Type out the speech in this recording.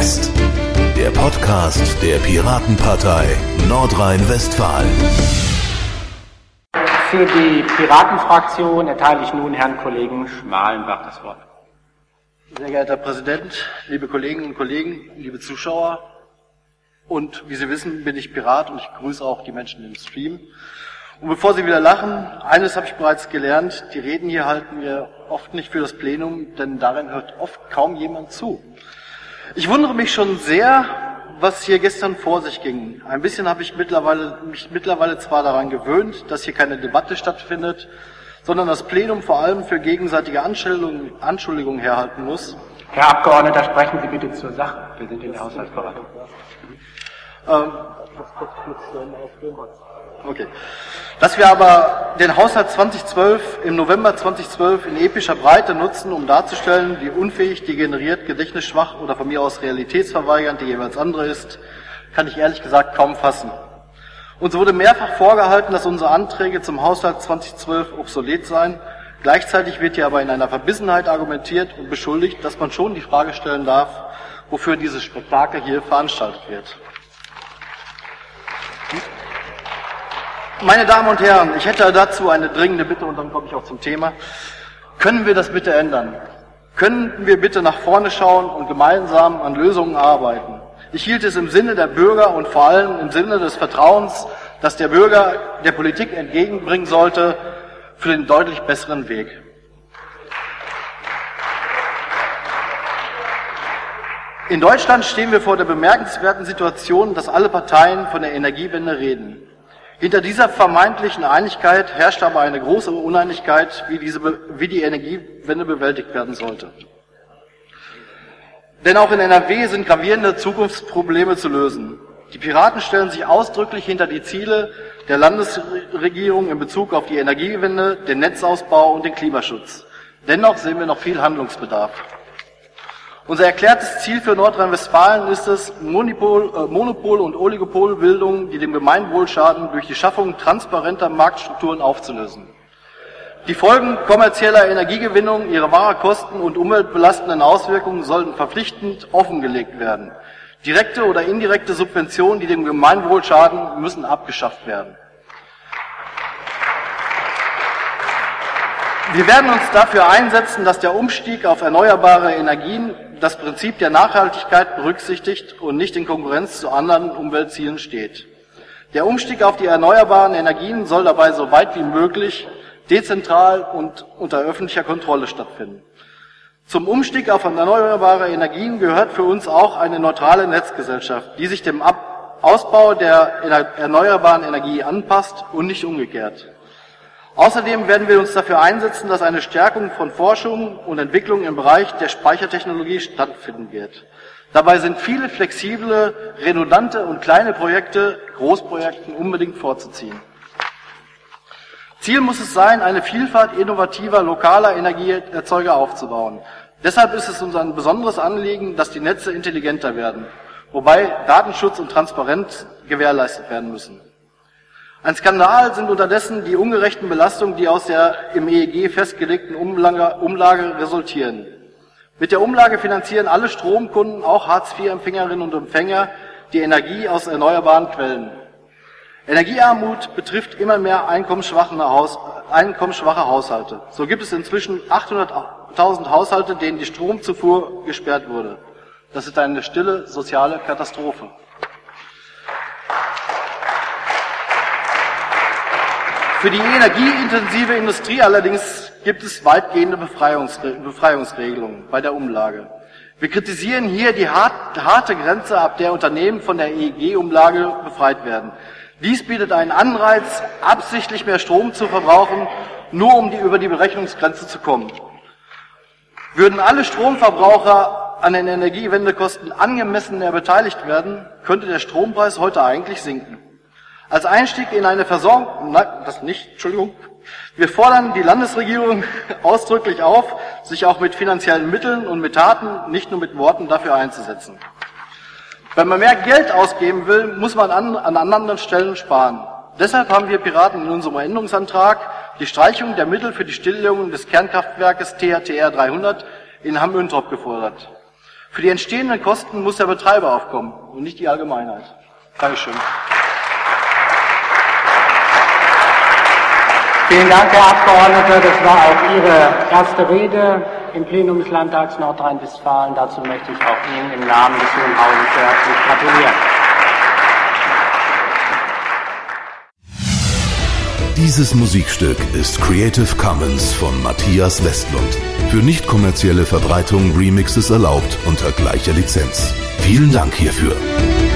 West, der Podcast der Piratenpartei Nordrhein-Westfalen. Für die Piratenfraktion erteile ich nun Herrn Kollegen Schmalenbach das Wort. Sehr geehrter Herr Präsident, liebe Kolleginnen und Kollegen, liebe Zuschauer. Und wie Sie wissen, bin ich Pirat und ich grüße auch die Menschen im Stream. Und bevor Sie wieder lachen, eines habe ich bereits gelernt, die Reden hier halten wir oft nicht für das Plenum, denn darin hört oft kaum jemand zu. Ich wundere mich schon sehr, was hier gestern vor sich ging. Ein bisschen habe ich mich mittlerweile zwar daran gewöhnt, dass hier keine Debatte stattfindet, sondern das Plenum vor allem für gegenseitige Anschuldigungen herhalten muss. Herr Abgeordneter, sprechen Sie bitte zur Sache. Wir sind in der Haushaltsberatung. Okay. Dass wir aber den Haushalt 2012 im November 2012 in epischer Breite nutzen, um darzustellen, wie unfähig, degeneriert, gedächtnisschwach oder von mir aus realitätsverweigernd die jeweils andere ist, kann ich ehrlich gesagt kaum fassen. Uns wurde mehrfach vorgehalten, dass unsere Anträge zum Haushalt 2012 obsolet seien. Gleichzeitig wird hier aber in einer Verbissenheit argumentiert und beschuldigt, dass man schon die Frage stellen darf, wofür dieses Spektakel hier veranstaltet wird. Meine Damen und Herren, ich hätte dazu eine dringende Bitte und dann komme ich auch zum Thema. Können wir das bitte ändern? Können wir bitte nach vorne schauen und gemeinsam an Lösungen arbeiten? Ich hielt es im Sinne der Bürger und vor allem im Sinne des Vertrauens, das der Bürger der Politik entgegenbringen sollte, für den deutlich besseren Weg. In Deutschland stehen wir vor der bemerkenswerten Situation, dass alle Parteien von der Energiewende reden. Hinter dieser vermeintlichen Einigkeit herrscht aber eine große Uneinigkeit, wie die Energiewende bewältigt werden sollte. Denn auch in NRW sind gravierende Zukunftsprobleme zu lösen. Die Piraten stellen sich ausdrücklich hinter die Ziele der Landesregierung in Bezug auf die Energiewende, den Netzausbau und den Klimaschutz. Dennoch sehen wir noch viel Handlungsbedarf. Unser erklärtes Ziel für Nordrhein-Westfalen ist es, Monopol- und Oligopolbildung, die dem Gemeinwohl schaden, durch die Schaffung transparenter Marktstrukturen aufzulösen. Die Folgen kommerzieller Energiegewinnung, ihre wahre Kosten und umweltbelastenden Auswirkungen sollten verpflichtend offengelegt werden. Direkte oder indirekte Subventionen, die dem Gemeinwohl schaden, müssen abgeschafft werden. Wir werden uns dafür einsetzen, dass der Umstieg auf erneuerbare Energien das Prinzip der Nachhaltigkeit berücksichtigt und nicht in Konkurrenz zu anderen Umweltzielen steht. Der Umstieg auf die erneuerbaren Energien soll dabei so weit wie möglich dezentral und unter öffentlicher Kontrolle stattfinden. Zum Umstieg auf erneuerbare Energien gehört für uns auch eine neutrale Netzgesellschaft, die sich dem Ausbau der erneuerbaren Energie anpasst und nicht umgekehrt. Außerdem werden wir uns dafür einsetzen, dass eine Stärkung von Forschung und Entwicklung im Bereich der Speichertechnologie stattfinden wird. Dabei sind viele flexible, redundante und kleine Projekte Großprojekten unbedingt vorzuziehen. Ziel muss es sein, eine Vielfalt innovativer, lokaler Energieerzeuger aufzubauen. Deshalb ist es uns ein besonderes Anliegen, dass die Netze intelligenter werden, wobei Datenschutz und Transparenz gewährleistet werden müssen. Ein Skandal sind unterdessen die ungerechten Belastungen, die aus der im EEG festgelegten Umlage resultieren. Mit der Umlage finanzieren alle Stromkunden, auch Hartz-IV-Empfängerinnen und Empfänger, die Energie aus erneuerbaren Quellen. Energiearmut betrifft immer mehr einkommensschwache Haushalte. So gibt es inzwischen 800.000 Haushalte, denen die Stromzufuhr gesperrt wurde. Das ist eine stille soziale Katastrophe. Für die energieintensive Industrie allerdings gibt es weitgehende Befreiungsregelungen bei der Umlage. Wir kritisieren hier die harte Grenze, ab der Unternehmen von der EEG-Umlage befreit werden. Dies bietet einen Anreiz, absichtlich mehr Strom zu verbrauchen, nur um über die Berechnungsgrenze zu kommen. Würden alle Stromverbraucher an den Energiewendekosten angemessen beteiligt werden, könnte der Strompreis heute eigentlich sinken. Als Einstieg in eine Versorgung, wir fordern die Landesregierung ausdrücklich auf, sich auch mit finanziellen Mitteln und mit Taten, nicht nur mit Worten, dafür einzusetzen. Wenn man mehr Geld ausgeben will, muss man an anderen Stellen sparen. Deshalb haben wir Piraten in unserem Änderungsantrag die Streichung der Mittel für die Stilllegung des Kernkraftwerkes THTR 300 in Hamm-Üntrop gefordert. Für die entstehenden Kosten muss der Betreiber aufkommen und nicht die Allgemeinheit. Dankeschön. Vielen Dank, Herr Abgeordneter. Das war auch Ihre erste Rede im Plenum des Landtags Nordrhein-Westfalen. Dazu möchte ich auch Ihnen im Namen des Hohen Hauses sehr herzlich gratulieren. Dieses Musikstück ist Creative Commons von Matthias Westlund. Für nicht kommerzielle Verbreitung Remixes erlaubt unter gleicher Lizenz. Vielen Dank hierfür.